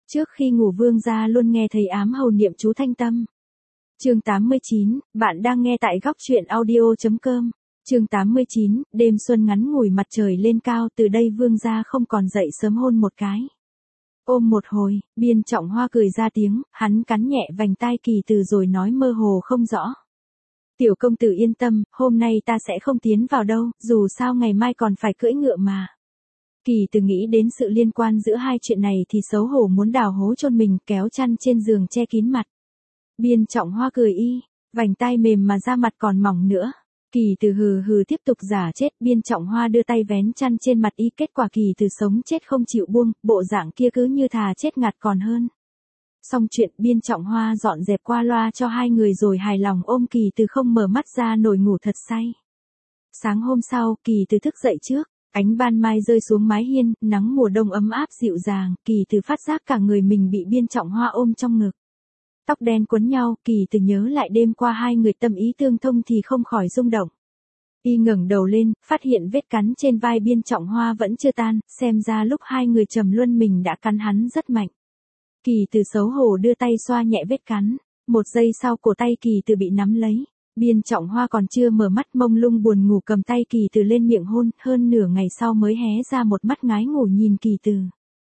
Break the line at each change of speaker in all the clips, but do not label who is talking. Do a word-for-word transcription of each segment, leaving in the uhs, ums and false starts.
Trước khi ngủ Vương gia luôn nghe thấy ám hầu niệm chú thanh tâm. Chương tám mươi chín, bạn đang nghe tại góc truyện audio chấm com. Chương tám mươi chín, đêm xuân ngắn ngủi mặt trời lên cao, từ đây Vương gia không còn dậy sớm hôn một cái. Ôm một hồi, Biên Trọng Hoa cười ra tiếng, hắn cắn nhẹ vành tai Kỳ Từ rồi nói mơ hồ không rõ. Tiểu công tử yên tâm, hôm nay ta sẽ không tiến vào đâu, dù sao ngày mai còn phải cưỡi ngựa mà. Kỳ Từ nghĩ đến sự liên quan giữa hai chuyện này thì xấu hổ muốn đào hố chôn mình, kéo chăn trên giường che kín mặt. Biên Trọng Hoa cười y, vành tai mềm mà da mặt còn mỏng nữa. Kỳ Từ hừ hừ tiếp tục giả chết. Biên Trọng Hoa đưa tay vén chăn trên mặt y, kết quả Kỳ Từ sống chết không chịu buông, bộ dạng kia cứ như thà chết ngạt còn hơn. Xong chuyện, Biên Trọng Hoa dọn dẹp qua loa cho hai người rồi hài lòng ôm Kỳ Từ không mở mắt ra nổi ngủ thật say. Sáng hôm sau, Kỳ Từ thức dậy trước, ánh ban mai rơi xuống mái hiên, nắng mùa đông ấm áp dịu dàng, Kỳ Từ phát giác cả người mình bị Biên Trọng Hoa ôm trong ngực. Tóc đen quấn nhau, Kỳ Từ nhớ lại đêm qua hai người tâm ý tương thông thì không khỏi rung động. Y ngẩng đầu lên, phát hiện vết cắn trên vai Biên Trọng Hoa vẫn chưa tan, xem ra lúc hai người trầm luân mình đã cắn hắn rất mạnh. Kỳ Từ xấu hổ đưa tay xoa nhẹ vết cắn, một giây sau cổ tay Kỳ Từ bị nắm lấy. Biên Trọng Hoa còn chưa mở mắt mông lung buồn ngủ cầm tay Kỳ Từ lên miệng hôn, hơn nửa ngày sau mới hé ra một mắt ngái ngủ nhìn Kỳ Từ.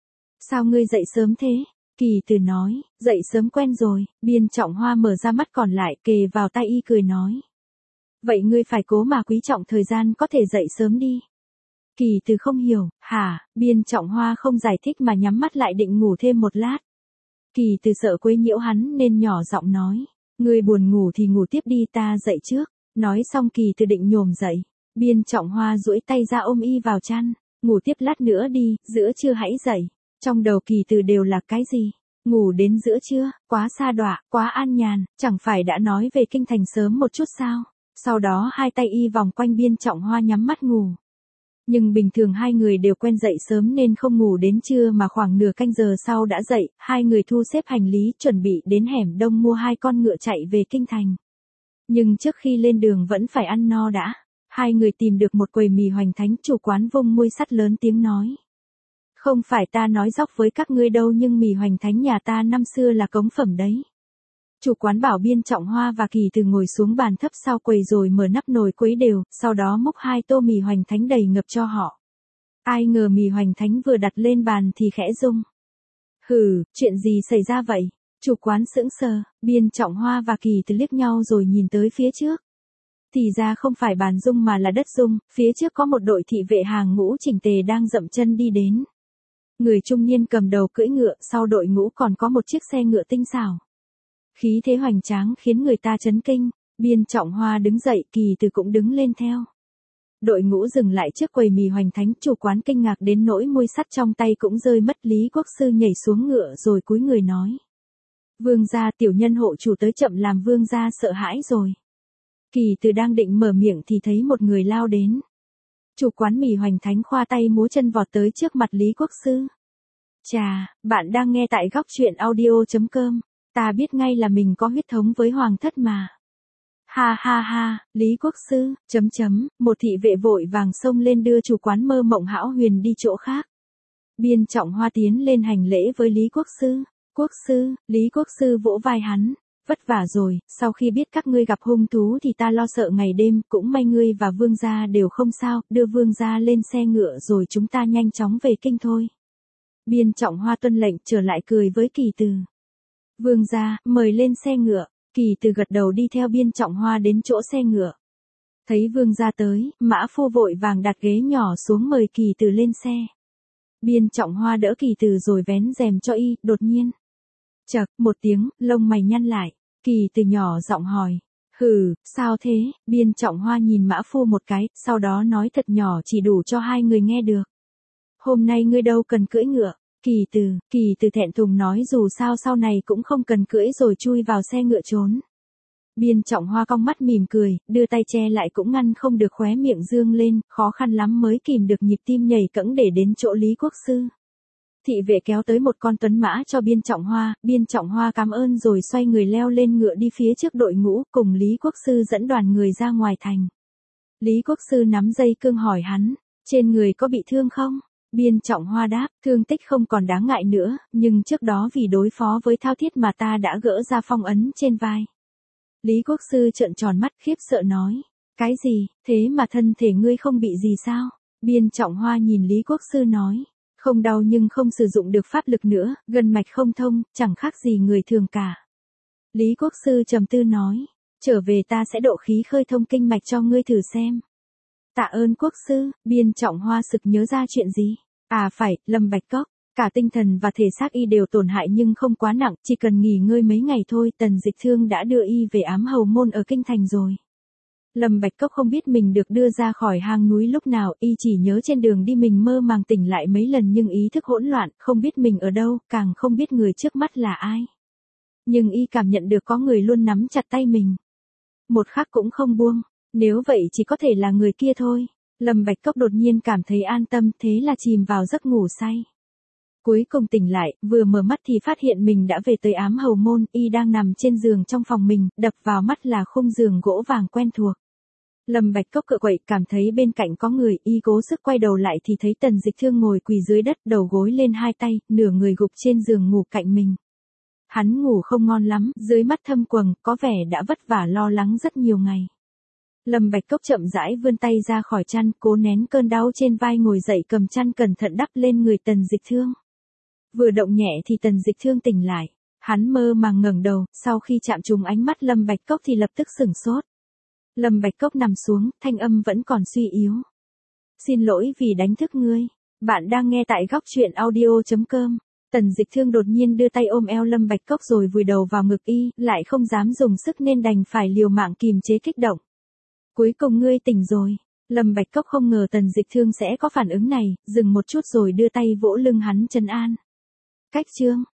Sao ngươi dậy sớm thế? Kỳ Từ nói, dậy sớm quen rồi. Biên Trọng Hoa mở ra mắt còn lại kề vào tay y cười nói. Vậy ngươi phải cố mà quý trọng thời gian, có thể dậy sớm đi. Kỳ Từ không hiểu, hả? Biên Trọng Hoa không giải thích mà nhắm mắt lại định ngủ thêm một lát. Kỳ Từ sợ quấy nhiễu hắn nên nhỏ giọng nói. Ngươi buồn ngủ thì ngủ tiếp đi, ta dậy trước. Nói xong Kỳ Từ định nhổm dậy. Biên Trọng Hoa duỗi tay ra ôm y vào chăn. Ngủ tiếp lát nữa đi, giữa trưa hãy dậy. Trong đầu Kỳ Từ đều là cái gì? Ngủ đến giữa trưa, quá sa đọa, quá an nhàn, chẳng phải đã nói về kinh thành sớm một chút sao? Sau đó hai tay y vòng quanh Biên Trọng Hoa nhắm mắt ngủ. Nhưng bình thường hai người đều quen dậy sớm nên không ngủ đến trưa mà khoảng nửa canh giờ sau đã dậy, hai người thu xếp hành lý chuẩn bị đến hẻm đông mua hai con ngựa chạy về kinh thành. Nhưng trước khi lên đường vẫn phải ăn no đã. Hai người tìm được một quầy mì hoành thánh, chủ quán vung muôi sắt lớn tiếng nói. Không phải ta nói dóc với các ngươi đâu, nhưng mì hoành thánh nhà ta năm xưa là cống phẩm đấy. Chủ quán bảo Biên Trọng Hoa và Kỳ Từ ngồi xuống bàn thấp sau quầy rồi mở nắp nồi quấy đều, sau đó múc hai tô mì hoành thánh đầy ngập cho họ. Ai ngờ mì hoành thánh vừa đặt lên bàn thì khẽ rung. Hừ, chuyện gì xảy ra vậy? Chủ quán sững sờ. Biên Trọng Hoa và Kỳ Từ liếc nhau rồi nhìn tới phía trước. Thì ra không phải bàn rung mà là đất rung, phía trước có một đội thị vệ hàng ngũ chỉnh tề đang dậm chân đi đến. Người trung niên cầm đầu cưỡi ngựa, sau đội ngũ còn có một chiếc xe ngựa tinh xảo. Khí thế hoành tráng khiến người ta chấn kinh. Biên Trọng Hoa đứng dậy, Kỳ Từ cũng đứng lên theo. Đội ngũ dừng lại trước quầy mì hoành thánh, chủ quán kinh ngạc đến nỗi muôi sắt trong tay cũng rơi mất. Lý Quốc Sư nhảy xuống ngựa rồi cúi người nói. Vương gia, tiểu nhân hộ chủ tới chậm làm vương gia sợ hãi rồi. Kỳ Từ đang định mở miệng thì thấy một người lao đến. Chủ quán mì hoành thánh khoa tay múa chân vọt tới trước mặt Lý Quốc Sư. Chà, bạn đang nghe tại góc truyện audio chấm com. Ta biết ngay là mình có huyết thống với hoàng thất mà. Ha ha ha, Lý Quốc Sư, chấm chấm, một thị vệ vội vàng xông lên đưa chủ quán Mơ Mộng Hão Huyền đi chỗ khác. Biên Trọng Hoa tiến lên hành lễ với Lý Quốc Sư. Quốc Sư, Lý Quốc Sư vỗ vai hắn. Vất vả rồi, sau khi biết các ngươi gặp hung thú thì ta lo sợ ngày đêm, cũng may ngươi và vương gia đều không sao, đưa vương gia lên xe ngựa rồi chúng ta nhanh chóng về kinh thôi. Biên Trọng Hoa tuân lệnh trở lại cười với Kỳ Từ. Vương gia, mời lên xe ngựa. Kỳ Từ gật đầu đi theo Biên Trọng Hoa đến chỗ xe ngựa. Thấy vương gia tới, mã phu vội vàng đặt ghế nhỏ xuống mời Kỳ Từ lên xe. Biên Trọng Hoa đỡ Kỳ Từ rồi vén rèm cho y, đột nhiên. Chậc, một tiếng, lông mày nhăn lại. Kỳ Từ nhỏ giọng hỏi. Hừ, sao thế? Biên Trọng Hoa nhìn mã phu một cái, sau đó nói thật nhỏ chỉ đủ cho hai người nghe được. Hôm nay ngươi đâu cần cưỡi ngựa. Kỳ Từ, Kỳ Từ thẹn thùng nói dù sao sau này cũng không cần cưỡi rồi chui vào xe ngựa trốn. Biên Trọng Hoa cong mắt mỉm cười, đưa tay che lại cũng ngăn không được khóe miệng dương lên, khó khăn lắm mới kìm được nhịp tim nhảy cẫng để đến chỗ Lý Quốc Sư. Thị vệ kéo tới một con tuấn mã cho Biên Trọng Hoa, Biên Trọng Hoa cảm ơn rồi xoay người leo lên ngựa đi phía trước đội ngũ, cùng Lý Quốc Sư dẫn đoàn người ra ngoài thành. Lý Quốc Sư nắm dây cương hỏi hắn, trên người có bị thương không? Biên Trọng Hoa đáp, thương tích không còn đáng ngại nữa, nhưng trước đó vì đối phó với Thao Thiết mà ta đã gỡ ra phong ấn trên vai. Lý Quốc Sư trợn tròn mắt khiếp sợ nói, cái gì, thế mà thân thể ngươi không bị gì sao? Biên Trọng Hoa nhìn Lý Quốc Sư nói, không đau nhưng không sử dụng được pháp lực nữa, gân mạch không thông, chẳng khác gì người thường cả. Lý Quốc Sư trầm tư nói, trở về ta sẽ độ khí khơi thông kinh mạch cho ngươi thử xem. Tạ ơn Quốc Sư. Biên Trọng Hoa sực nhớ ra chuyện gì? À phải, Lâm Bạch Cốc, cả tinh thần và thể xác y đều tổn hại nhưng không quá nặng, chỉ cần nghỉ ngơi mấy ngày thôi. Tần Dịch Thương đã đưa y về Ám Hầu Môn ở kinh thành rồi. Lâm Bạch Cốc không biết mình được đưa ra khỏi hang núi lúc nào, y chỉ nhớ trên đường đi mình mơ màng tỉnh lại mấy lần nhưng ý thức hỗn loạn, không biết mình ở đâu, càng không biết người trước mắt là ai. Nhưng y cảm nhận được có người luôn nắm chặt tay mình. Một khắc cũng không buông, nếu vậy chỉ có thể là người kia thôi. Lâm Bạch Cốc đột nhiên cảm thấy an tâm, thế là chìm vào giấc ngủ say. Cuối cùng tỉnh lại, vừa mở mắt thì phát hiện mình đã về tới Ám Hầu Môn, y đang nằm trên giường trong phòng mình, đập vào mắt là khung giường gỗ vàng quen thuộc. Lâm Bạch Cốc cựa quậy, cảm thấy bên cạnh có người, y cố sức quay đầu lại thì thấy Tần Dịch Thương ngồi quỳ dưới đất, đầu gối lên hai tay, nửa người gục trên giường ngủ cạnh mình. Hắn ngủ không ngon lắm, dưới mắt thâm quầng, có vẻ đã vất vả lo lắng rất nhiều ngày. Lâm Bạch Cốc chậm rãi vươn tay ra khỏi chăn, cố nén cơn đau trên vai ngồi dậy cầm chăn cẩn thận đắp lên người Tần Dịch Thương. Vừa động nhẹ thì Tần Dịch Thương tỉnh lại. Hắn mơ màng ngẩng đầu, sau khi chạm trúng ánh mắt Lâm Bạch Cốc thì lập tức sửng sốt. Lâm Bạch Cốc nằm xuống, thanh âm vẫn còn suy yếu. Xin lỗi vì đánh thức ngươi. Bạn đang nghe tại góc truyện audio chấm com. Tần Dịch Thương đột nhiên đưa tay ôm eo Lâm Bạch Cốc rồi vùi đầu vào ngực y, lại không dám dùng sức nên đành phải liều mạng kìm chế kích động. Cuối cùng ngươi tỉnh rồi. Lâm Bạch Cốc không ngờ Tần Dịch Thương sẽ có phản ứng này, dừng một chút rồi đưa tay vỗ lưng hắn trấn an. Cách chương